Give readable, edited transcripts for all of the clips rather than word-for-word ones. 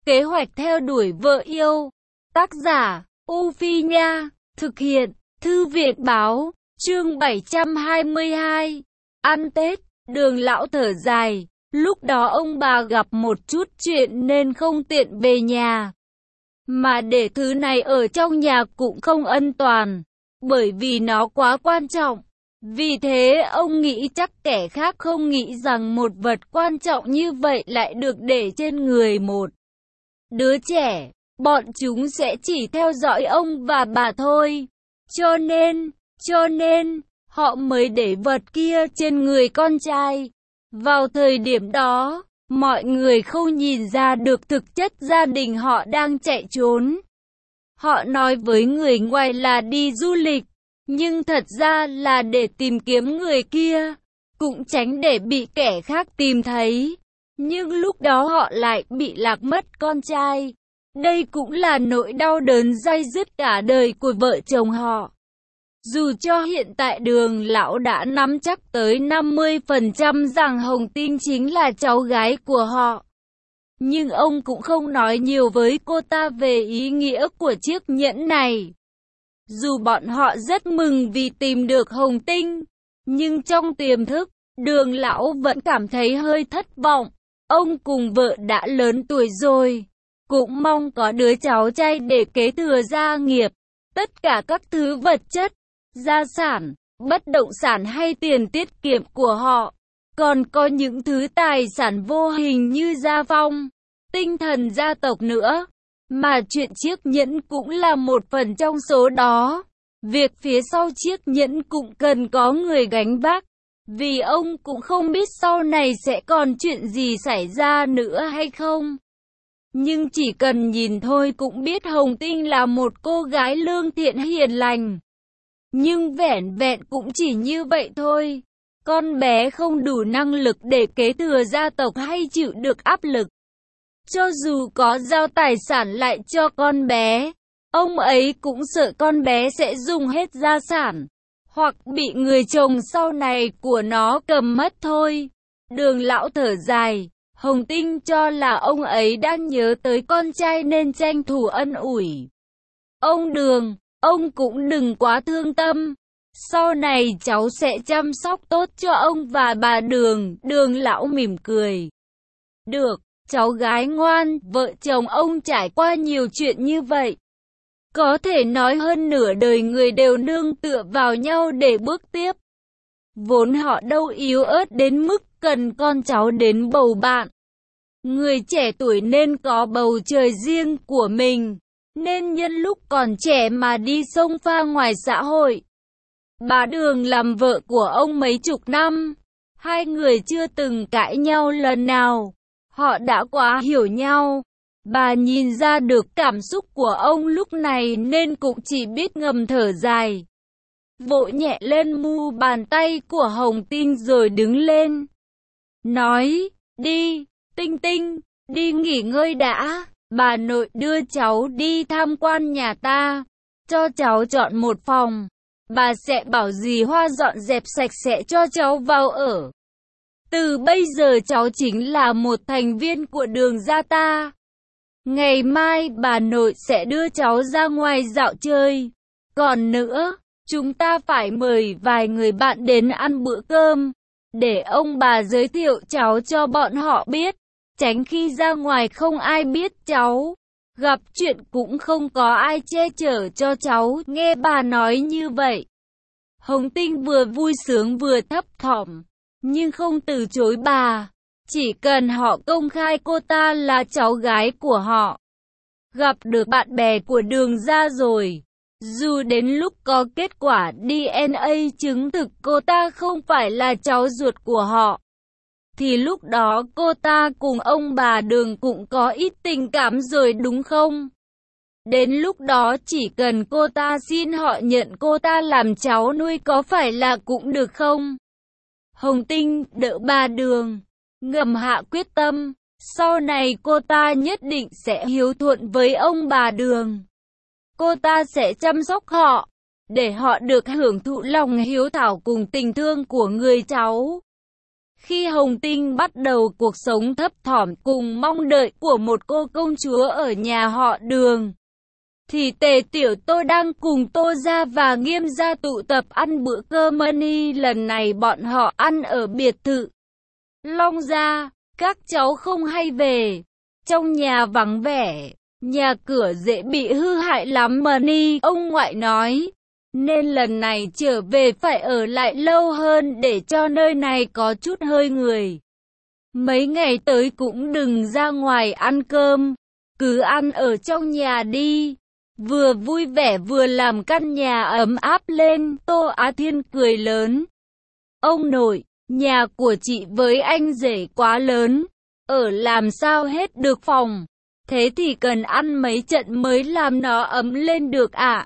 Kế hoạch theo đuổi vợ yêu. Tác giả, U Phi Nha. Thực hiện, Thư viện Báo. Chương 722. Ăn Tết. Đường lão thở dài. Lúc đó ông bà gặp một chút chuyện nên không tiện về nhà. Mà để thứ này ở trong nhà cũng không an toàn, bởi vì nó quá quan trọng. Vì thế ông nghĩ chắc kẻ khác không nghĩ rằng một vật quan trọng như vậy lại được để trên người một đứa trẻ. Bọn chúng sẽ chỉ theo dõi ông và bà thôi. Cho nên, họ mới để vật kia trên người con trai. Vào thời điểm đó, mọi người không nhìn ra được thực chất gia đình họ đang chạy trốn. Họ nói với người ngoài là đi du lịch, nhưng thật ra là để tìm kiếm người kia, cũng tránh để bị kẻ khác tìm thấy. Nhưng lúc đó họ lại bị lạc mất con trai. Đây cũng là nỗi đau đớn day dứt cả đời của vợ chồng họ. Dù cho hiện tại Đường lão đã nắm chắc tới 50% rằng Hồng Tinh chính là cháu gái của họ, nhưng ông cũng không nói nhiều với cô ta về ý nghĩa của chiếc nhẫn này. Dù bọn họ rất mừng vì tìm được Hồng Tinh, nhưng trong tiềm thức, Đường lão vẫn cảm thấy hơi thất vọng. Ông cùng vợ đã lớn tuổi rồi, cũng mong có đứa cháu trai để kế thừa gia nghiệp. Tất cả các thứ vật chất, gia sản, bất động sản hay tiền tiết kiệm của họ, còn có những thứ tài sản vô hình như gia phong, tinh thần gia tộc nữa. Mà chuyện chiếc nhẫn cũng là một phần trong số đó. Việc phía sau chiếc nhẫn cũng cần có người gánh vác, vì ông cũng không biết sau này sẽ còn chuyện gì xảy ra nữa hay không. Nhưng chỉ cần nhìn thôi cũng biết Hồng Tinh là một cô gái lương thiện hiền lành. Nhưng vẻn vẹn cũng chỉ như vậy thôi. Con bé không đủ năng lực để kế thừa gia tộc hay chịu được áp lực. Cho dù có giao tài sản lại cho con bé, ông ấy cũng sợ con bé sẽ dùng hết gia sản, hoặc bị người chồng sau này của nó cầm mất thôi. Đường lão thở dài. Hồng Tinh cho là ông ấy đang nhớ tới con trai nên tranh thủ ân ủi. Ông Đường, ông cũng đừng quá thương tâm. Sau này cháu sẽ chăm sóc tốt cho ông và bà Đường. Đường lão mỉm cười. Được, cháu gái ngoan. Vợ chồng ông trải qua nhiều chuyện như vậy, có thể nói hơn nửa đời người đều nương tựa vào nhau để bước tiếp. Vốn họ đâu yếu ớt đến mức cần con cháu đến bầu bạn. Người trẻ tuổi nên có bầu trời riêng của mình, nên nhân lúc còn trẻ mà đi xông pha ngoài xã hội. Bà Đường làm vợ của ông mấy chục năm, hai người chưa từng cãi nhau lần nào. Họ đã quá hiểu nhau. Bà nhìn ra được cảm xúc của ông lúc này nên cũng chỉ biết ngầm thở dài, vỗ nhẹ lên mu bàn tay của Hồng Tinh rồi đứng lên. Nói, đi, Tinh Tinh, đi nghỉ ngơi đã. Bà nội đưa cháu đi tham quan nhà ta, cho cháu chọn một phòng. Bà sẽ bảo dì Hoa dọn dẹp sạch sẽ cho cháu vào ở. Từ bây giờ cháu chính là một thành viên của Đường gia ta. Ngày mai bà nội sẽ đưa cháu ra ngoài dạo chơi. Còn nữa, chúng ta phải mời vài người bạn đến ăn bữa cơm, để ông bà giới thiệu cháu cho bọn họ biết, tránh khi ra ngoài không ai biết cháu. Gặp chuyện cũng không có ai che chở cho cháu. Nghe bà nói như vậy, Hồng Tinh vừa vui sướng vừa thấp thỏm, nhưng không từ chối bà. Chỉ cần họ công khai cô ta là cháu gái của họ, gặp được bạn bè của Đường gia rồi, dù đến lúc có kết quả DNA chứng thực cô ta không phải là cháu ruột của họ, thì lúc đó cô ta cùng ông bà Đường cũng có ít tình cảm rồi đúng không? Đến lúc đó chỉ cần cô ta xin họ nhận cô ta làm cháu nuôi có phải là cũng được không? Hồng Tinh đỡ bà Đường, ngầm hạ quyết tâm, sau này cô ta nhất định sẽ hiếu thuận với ông bà Đường. Cô ta sẽ chăm sóc họ, để họ được hưởng thụ lòng hiếu thảo cùng tình thương của người cháu. Khi Hồng Tinh bắt đầu cuộc sống thấp thỏm cùng mong đợi của một cô công chúa ở nhà họ Đường, thì Tề Tiểu Tô đang cùng Tô gia và Nghiêm gia tụ tập ăn bữa cơm mani. Lần này bọn họ ăn ở biệt thự Long gia, các cháu không hay về. Trong nhà vắng vẻ, nhà cửa dễ bị hư hại lắm mani, ông ngoại nói. Nên lần này trở về phải ở lại lâu hơn để cho nơi này có chút hơi người. Mấy ngày tới cũng đừng ra ngoài ăn cơm, cứ ăn ở trong nhà đi. Vừa vui vẻ vừa làm căn nhà ấm áp lên. Tô Á Thiên cười lớn. Ông nội, nhà của chị với anh rể quá lớn, ở làm sao hết được phòng. Thế thì cần ăn mấy trận mới làm nó ấm lên được ạ.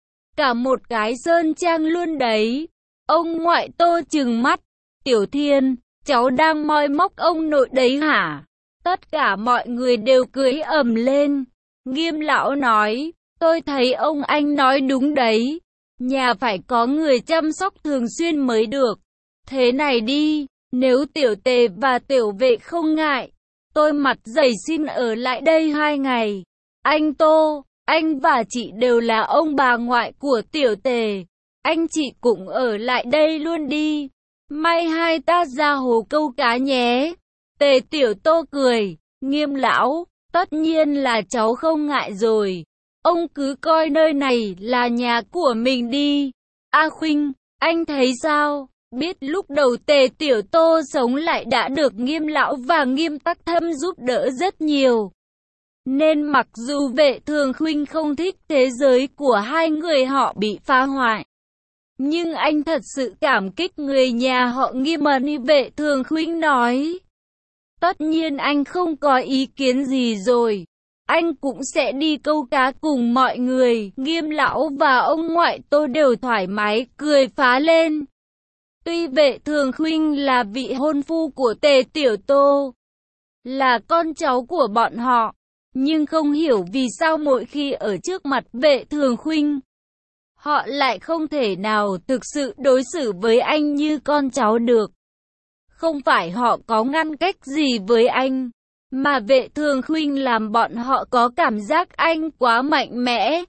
Cả một cái sơn trang luôn đấy. Ông ngoại Tô trừng mắt. Tiểu Thiên, cháu đang moi móc ông nội đấy hả? Tất cả mọi người đều cười ầm lên. Nghiêm lão nói, tôi thấy ông anh nói đúng đấy. Nhà phải có người chăm sóc thường xuyên mới được. Thế này đi, nếu Tiểu Tề và Tiểu Vệ không ngại, tôi mặt dày xin ở lại đây 2 ngày. Anh Tô, anh và chị đều là ông bà ngoại của Tiểu Tề. Anh chị cũng ở lại đây luôn đi. May hai ta ra hồ câu cá nhé. Tề Tiểu Tô cười. Nghiêm lão, tất nhiên là cháu không ngại rồi. Ông cứ coi nơi này là nhà của mình đi. A Khuynh, anh thấy sao? Biết lúc đầu Tề Tiểu Tô sống lại đã được Nghiêm lão và Nghiêm Tắc Thâm giúp đỡ rất nhiều. Nên mặc dù Vệ Thường Khuynh không thích thế giới của hai người họ bị phá hoại, nhưng anh thật sự cảm kích người nhà họ Nghiêm. Vệ Thường Khuynh nói. Tất nhiên anh không có ý kiến gì rồi. Anh cũng sẽ đi câu cá cùng mọi người. Nghiêm lão và ông ngoại Tô đều thoải mái cười phá lên. Tuy Vệ Thường Khuynh là vị hôn phu của Tề Tiểu Tô, là con cháu của bọn họ, nhưng không hiểu vì sao mỗi khi ở trước mặt Vệ Thường Khuynh, họ lại không thể nào thực sự đối xử với anh như con cháu được. Không phải họ có ngăn cách gì với anh, mà Vệ Thường Khuynh làm bọn họ có cảm giác anh quá mạnh mẽ,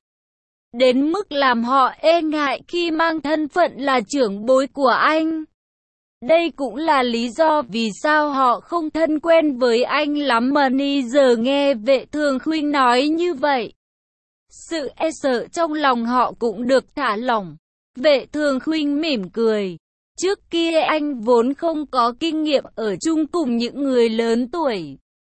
đến mức làm họ e ngại khi mang thân phận là trưởng bối của anh. Đây cũng là lý do vì sao họ không thân quen với anh lắm. Giờ nghe Vệ Thường Khuynh nói như vậy, sự e sợ trong lòng họ cũng được thả lỏng. Vệ Thường Khuynh mỉm cười. Trước kia anh vốn không có kinh nghiệm ở chung cùng những người lớn tuổi.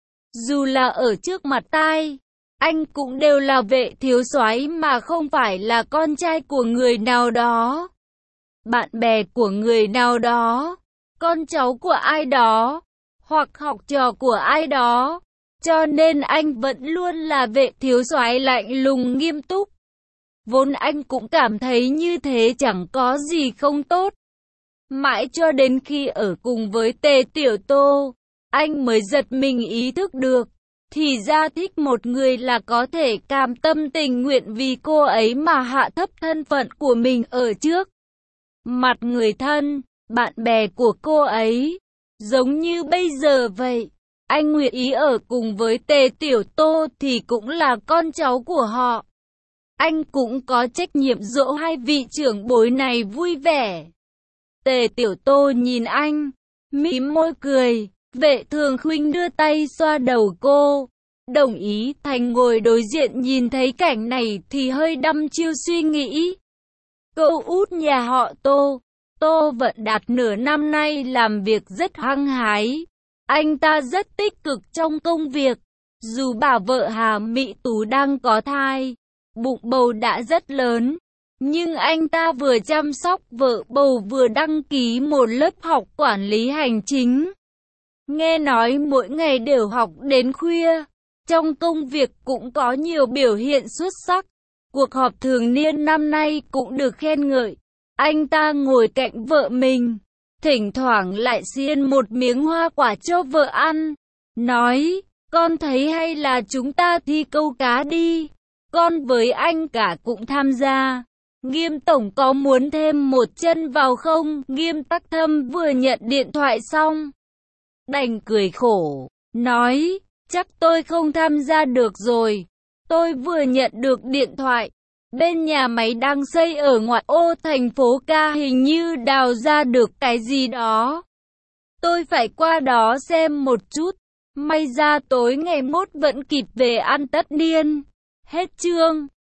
Dù là ở trước mặt tai, anh cũng đều là vệ thiếu soái mà không phải là con trai của người nào đó, bạn bè của người nào đó, con cháu của ai đó, hoặc học trò của ai đó. Cho nên anh vẫn luôn là vệ thiếu soái lạnh lùng nghiêm túc. Vốn anh cũng cảm thấy như thế chẳng có gì không tốt. Mãi cho đến khi ở cùng với Tề Tiểu Tô, anh mới giật mình ý thức được. Thì ra thích một người là có thể cam tâm tình nguyện vì cô ấy mà hạ thấp thân phận của mình ở trước mặt người thân, bạn bè của cô ấy. Giống như bây giờ vậy, anh nguyện ý ở cùng với Tề Tiểu Tô thì cũng là con cháu của họ. Anh cũng có trách nhiệm dỗ hai vị trưởng bối này vui vẻ. Tề Tiểu Tô nhìn anh, mím môi cười. Vệ Thường Khuynh đưa tay xoa đầu cô, đồng ý. Thành ngồi đối diện nhìn thấy cảnh này thì hơi đăm chiêu suy nghĩ. Cậu út nhà họ Tô, Tô Vận Đạt nửa năm nay làm việc rất hăng hái. Anh ta rất tích cực trong công việc. Dù bà vợ Hà Mị Tú đang có thai, bụng bầu đã rất lớn, nhưng anh ta vừa chăm sóc vợ bầu vừa đăng ký một lớp học quản lý hành chính. Nghe nói mỗi ngày đều học đến khuya. Trong công việc cũng có nhiều biểu hiện xuất sắc. Cuộc họp thường niên năm nay cũng được khen ngợi. Anh ta ngồi cạnh vợ mình, thỉnh thoảng lại xiên một miếng hoa quả cho vợ ăn. Nói, con thấy hay là chúng ta thi câu cá đi. Con với anh cả cũng tham gia. Nghiêm tổng có muốn thêm một chân vào không? Nghiêm Tắc Thâm vừa nhận điện thoại xong, đành cười khổ, nói, chắc tôi không tham gia được rồi. Tôi vừa nhận được điện thoại, bên nhà máy đang xây ở ngoại ô thành phố Ca hình như đào ra được cái gì đó. Tôi phải qua đó xem một chút. May ra tối ngày mốt vẫn kịp về ăn tất niên. Hết chương.